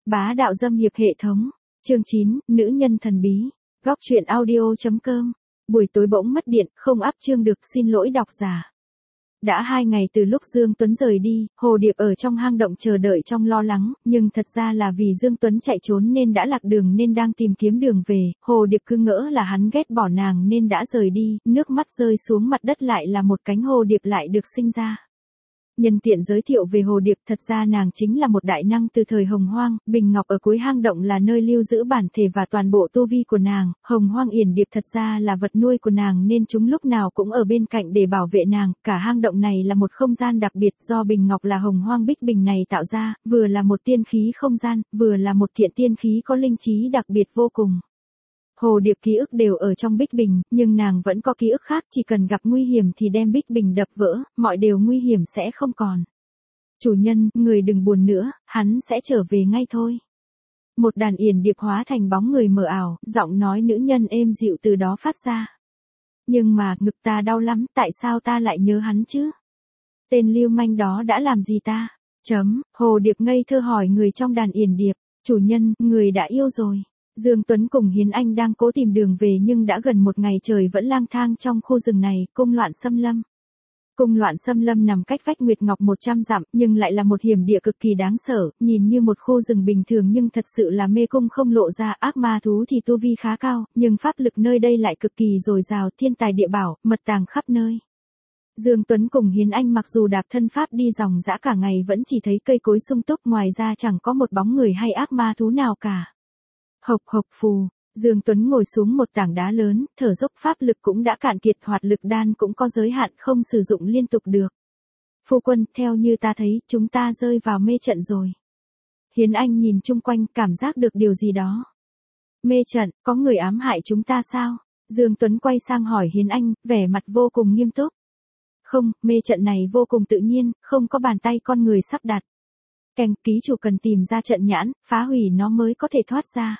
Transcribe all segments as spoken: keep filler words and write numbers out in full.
Bá đạo dâm hiệp hệ thống. Chương chín, nữ nhân thần bí. Góc truyện audio.com. Buổi tối bỗng mất điện, không áp chương được, xin lỗi độc giả. Đã hai ngày từ lúc Dương Tuấn rời đi, Hồ Điệp ở trong hang động chờ đợi trong lo lắng, nhưng thật ra là vì Dương Tuấn chạy trốn nên đã lạc đường nên đang tìm kiếm đường về. Hồ Điệp cứ ngỡ là hắn ghét bỏ nàng nên đã rời đi, nước mắt rơi xuống mặt đất lại là một cánh hồ điệp lại được sinh ra. Nhân tiện giới thiệu về Hồ Điệp, thật ra nàng chính là một đại năng từ thời Hồng Hoang, Bình Ngọc ở cuối hang động là nơi lưu giữ bản thể và toàn bộ tu vi của nàng, Hồng Hoang Yển Điệp thật ra là vật nuôi của nàng nên chúng lúc nào cũng ở bên cạnh để bảo vệ nàng, cả hang động này là một không gian đặc biệt do Bình Ngọc là Hồng Hoang Bích Bình này tạo ra, vừa là một tiên khí không gian, vừa là một kiện tiên khí có linh trí đặc biệt vô cùng. Hồ Điệp ký ức đều ở trong Bích Bình, nhưng nàng vẫn có ký ức khác, chỉ cần gặp nguy hiểm thì đem Bích Bình đập vỡ, mọi điều nguy hiểm sẽ không còn. Chủ nhân, người đừng buồn nữa, hắn sẽ trở về ngay thôi. Một đàn yển điệp hóa thành bóng người mờ ảo, giọng nói nữ nhân êm dịu từ đó phát ra. Nhưng mà, ngực ta đau lắm, tại sao ta lại nhớ hắn chứ? Tên lưu manh đó đã làm gì ta? Chấm, Hồ Điệp ngây thơ hỏi người trong đàn yển điệp, chủ nhân, người đã yêu rồi. Dương Tuấn cùng Hiến Anh đang cố tìm đường về nhưng đã gần một ngày trời vẫn lang thang trong khu rừng này, cung loạn xâm lâm. Cung loạn xâm lâm nằm cách vách Nguyệt Ngọc một trăm dặm, nhưng lại là một hiểm địa cực kỳ đáng sợ, nhìn như một khu rừng bình thường nhưng thật sự là mê cung không lộ ra, ác ma thú thì tu vi khá cao, nhưng pháp lực nơi đây lại cực kỳ dồi dào, thiên tài địa bảo, mật tàng khắp nơi. Dương Tuấn cùng Hiến Anh mặc dù đạp thân pháp đi dòng dã cả ngày vẫn chỉ thấy cây cối sung túc, ngoài ra chẳng có một bóng người hay ác ma thú nào cả. Hộc hộc phù, Dương Tuấn ngồi xuống một tảng đá lớn, thở dốc, pháp lực cũng đã cạn kiệt, hoạt lực đan cũng có giới hạn, không sử dụng liên tục được. Phu quân, theo như ta thấy, chúng ta rơi vào mê trận rồi. Hiến Anh nhìn chung quanh, cảm giác được điều gì đó. Mê trận, có người ám hại chúng ta sao? Dương Tuấn quay sang hỏi Hiến Anh, vẻ mặt vô cùng nghiêm túc. Không, mê trận này vô cùng tự nhiên, không có bàn tay con người sắp đặt. Kèng, ký chủ cần tìm ra trận nhãn, phá hủy nó mới có thể thoát ra.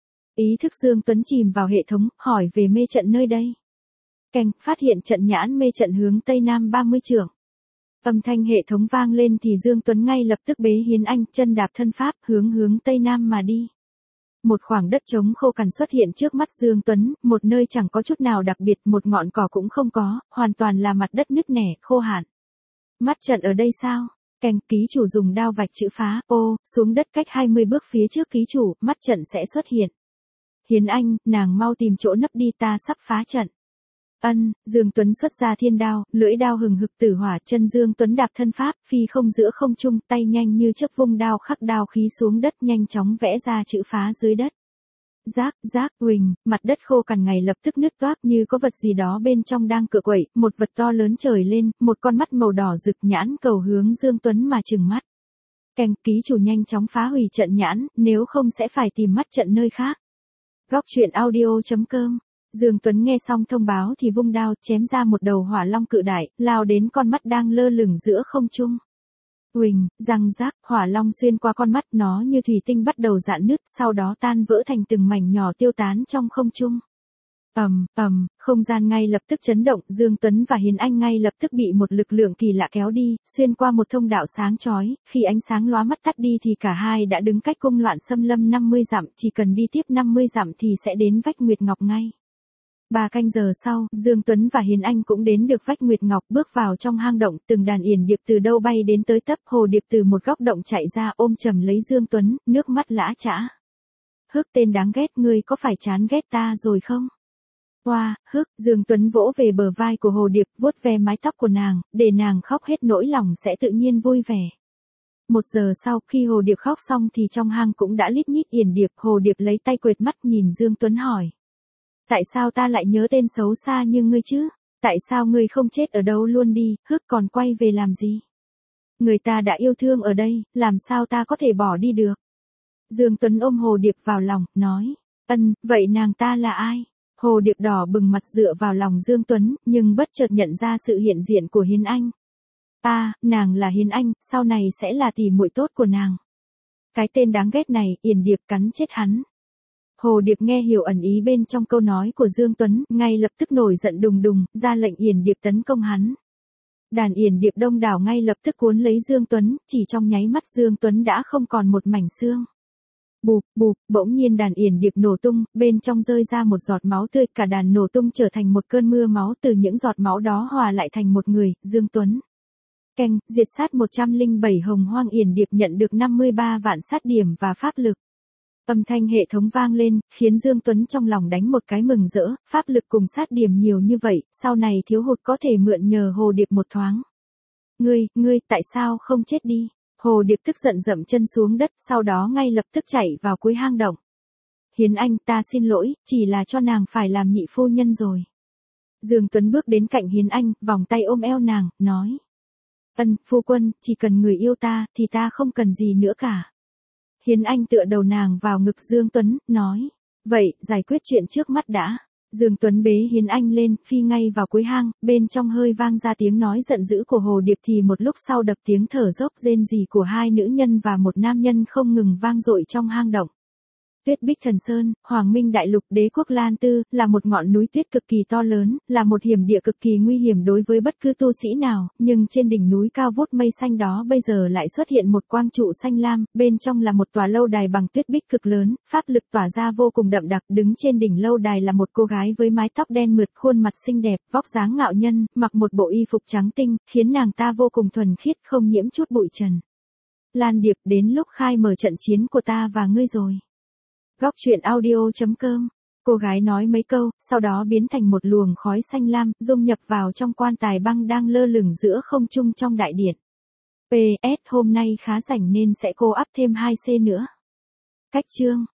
Ý thức Dương Tuấn chìm vào hệ thống, hỏi về mê trận nơi đây. Kèng, phát hiện trận nhãn mê trận hướng Tây Nam ba mươi trượng. Âm thanh hệ thống vang lên thì Dương Tuấn ngay lập tức bế Hiến Anh, chân đạp thân pháp, hướng hướng Tây Nam mà đi. Một khoảng đất trống khô cằn xuất hiện trước mắt Dương Tuấn, một nơi chẳng có chút nào đặc biệt, một ngọn cỏ cũng không có, hoàn toàn là mặt đất nứt nẻ, khô hạn. Mắt trận ở đây sao? Kèng, ký chủ dùng đao vạch chữ phá, ô, xuống đất cách hai mươi bước phía trước ký chủ, mắt trận sẽ xuất hiện. Hiến Anh, nàng mau tìm chỗ nấp đi, ta sắp phá trận. Ân, Dương Tuấn xuất ra thiên đao, lưỡi đao hừng hực tử hỏa, chân Dương Tuấn đạp thân pháp, phi không giữa không trung, tay nhanh như chớp vung đao khắc đao khí xuống đất, nhanh chóng vẽ ra chữ phá dưới đất. Rác, rác, huỳnh, mặt đất khô cằn ngày lập tức nứt toác như có vật gì đó bên trong đang cựa quậy, một vật to lớn trời lên, một con mắt màu đỏ rực nhãn cầu hướng Dương Tuấn mà trừng mắt. Kèng, ký chủ nhanh chóng phá hủy trận nhãn, nếu không sẽ phải tìm mắt trận nơi khác. Góc truyện audio.com. Dương Tuấn nghe xong thông báo thì vung đao, chém ra một đầu hỏa long cự đại, lao đến con mắt đang lơ lửng giữa không trung. Huỳnh, răng rác, hỏa long xuyên qua con mắt, nó như thủy tinh bắt đầu rạn nứt, sau đó tan vỡ thành từng mảnh nhỏ tiêu tán trong không trung. Ầm, ầm, không gian ngay lập tức chấn động, Dương Tuấn và Hiến Anh ngay lập tức bị một lực lượng kỳ lạ kéo đi, xuyên qua một thông đạo sáng chói, khi ánh sáng lóa mắt tắt đi thì cả hai đã đứng cách cung loạn xâm lâm năm mươi dặm, chỉ cần đi tiếp năm mươi dặm thì sẽ đến vách Nguyệt Ngọc ngay. Ba canh giờ sau, Dương Tuấn và Hiến Anh cũng đến được vách Nguyệt Ngọc, bước vào trong hang động, từng đàn yển điệp từ đâu bay đến tới tấp, Hồ Điệp từ một góc động chạy ra ôm chầm lấy Dương Tuấn, nước mắt lã chã. Hức, tên đáng ghét, ngươi có phải chán ghét ta rồi không? Hoa, wow, hức, Dương Tuấn vỗ về bờ vai của Hồ Điệp, vuốt ve mái tóc của nàng, để nàng khóc hết nỗi lòng sẽ tự nhiên vui vẻ. Một giờ sau, khi Hồ Điệp khóc xong thì trong hang cũng đã lít nhít yển điệp, Hồ Điệp lấy tay quệt mắt nhìn Dương Tuấn hỏi. Tại sao ta lại nhớ tên xấu xa như ngươi chứ? Tại sao ngươi không chết ở đâu luôn đi, hức còn quay về làm gì? Người ta đã yêu thương ở đây, làm sao ta có thể bỏ đi được? Dương Tuấn ôm Hồ Điệp vào lòng, nói. Ân, vậy nàng ta là ai? Hồ Điệp đỏ bừng mặt dựa vào lòng Dương Tuấn, nhưng bất chợt nhận ra sự hiện diện của Hiến Anh. À, nàng là Hiến Anh, sau này sẽ là tỷ muội tốt của nàng. Cái tên đáng ghét này, yển điệp cắn chết hắn. Hồ Điệp nghe hiểu ẩn ý bên trong câu nói của Dương Tuấn, ngay lập tức nổi giận đùng đùng, ra lệnh yển điệp tấn công hắn. Đàn yển điệp đông đảo ngay lập tức cuốn lấy Dương Tuấn, chỉ trong nháy mắt Dương Tuấn đã không còn một mảnh xương. Bụp, bụp, bỗng nhiên đàn yển điệp nổ tung, bên trong rơi ra một giọt máu tươi, cả đàn nổ tung trở thành một cơn mưa máu, từ những giọt máu đó hòa lại thành một người, Dương Tuấn. Keng, diệt sát một trăm lẻ bảy hồng hoang yển điệp nhận được năm mươi ba vạn sát điểm và pháp lực. Âm thanh hệ thống vang lên, khiến Dương Tuấn trong lòng đánh một cái mừng rỡ, pháp lực cùng sát điểm nhiều như vậy, sau này thiếu hụt có thể mượn nhờ hồ điệp một thoáng. Ngươi, ngươi, tại sao không chết đi? Hồ điệp tức giận dậm chân xuống đất, sau đó ngay lập tức chạy vào cuối hang động. Hiến Anh, ta xin lỗi, chỉ là cho nàng phải làm nhị phu nhân rồi. Dương Tuấn bước đến cạnh Hiến Anh, vòng tay ôm eo nàng, nói. Ân, phu quân, chỉ cần người yêu ta, thì ta không cần gì nữa cả. Hiến Anh tựa đầu nàng vào ngực Dương Tuấn, nói. Vậy, giải quyết chuyện trước mắt đã. Dương Tuấn bế Hiến Anh lên, phi ngay vào cuối hang, bên trong hơi vang ra tiếng nói giận dữ của hồ điệp, thì một lúc sau đập tiếng thở dốc rên rỉ của hai nữ nhân và một nam nhân không ngừng vang dội trong hang động. Tuyết Bích Thần Sơn, Hoàng Minh Đại Lục, Đế quốc Lan Tư, là một ngọn núi tuyết cực kỳ to lớn, là một hiểm địa cực kỳ nguy hiểm đối với bất cứ tu sĩ nào, nhưng trên đỉnh núi cao vút mây xanh đó bây giờ lại xuất hiện một quang trụ xanh lam, bên trong là một tòa lâu đài bằng tuyết bích cực lớn, pháp lực tỏa ra vô cùng đậm đặc, đứng trên đỉnh lâu đài là một cô gái với mái tóc đen mượt, khuôn mặt xinh đẹp, vóc dáng ngạo nhân, mặc một bộ y phục trắng tinh, khiến nàng ta vô cùng thuần khiết, không nhiễm chút bụi trần. Lan Điệp, đến lúc khai mở trận chiến của ta và ngươi rồi. Góc truyện audio chấm com. Cô gái nói mấy câu, sau đó biến thành một luồng khói xanh lam, dung nhập vào trong quan tài băng đang lơ lửng giữa không trung trong đại điện. pê ét hôm nay khá rảnh nên sẽ cô up thêm hai xê nữa. Cách chương.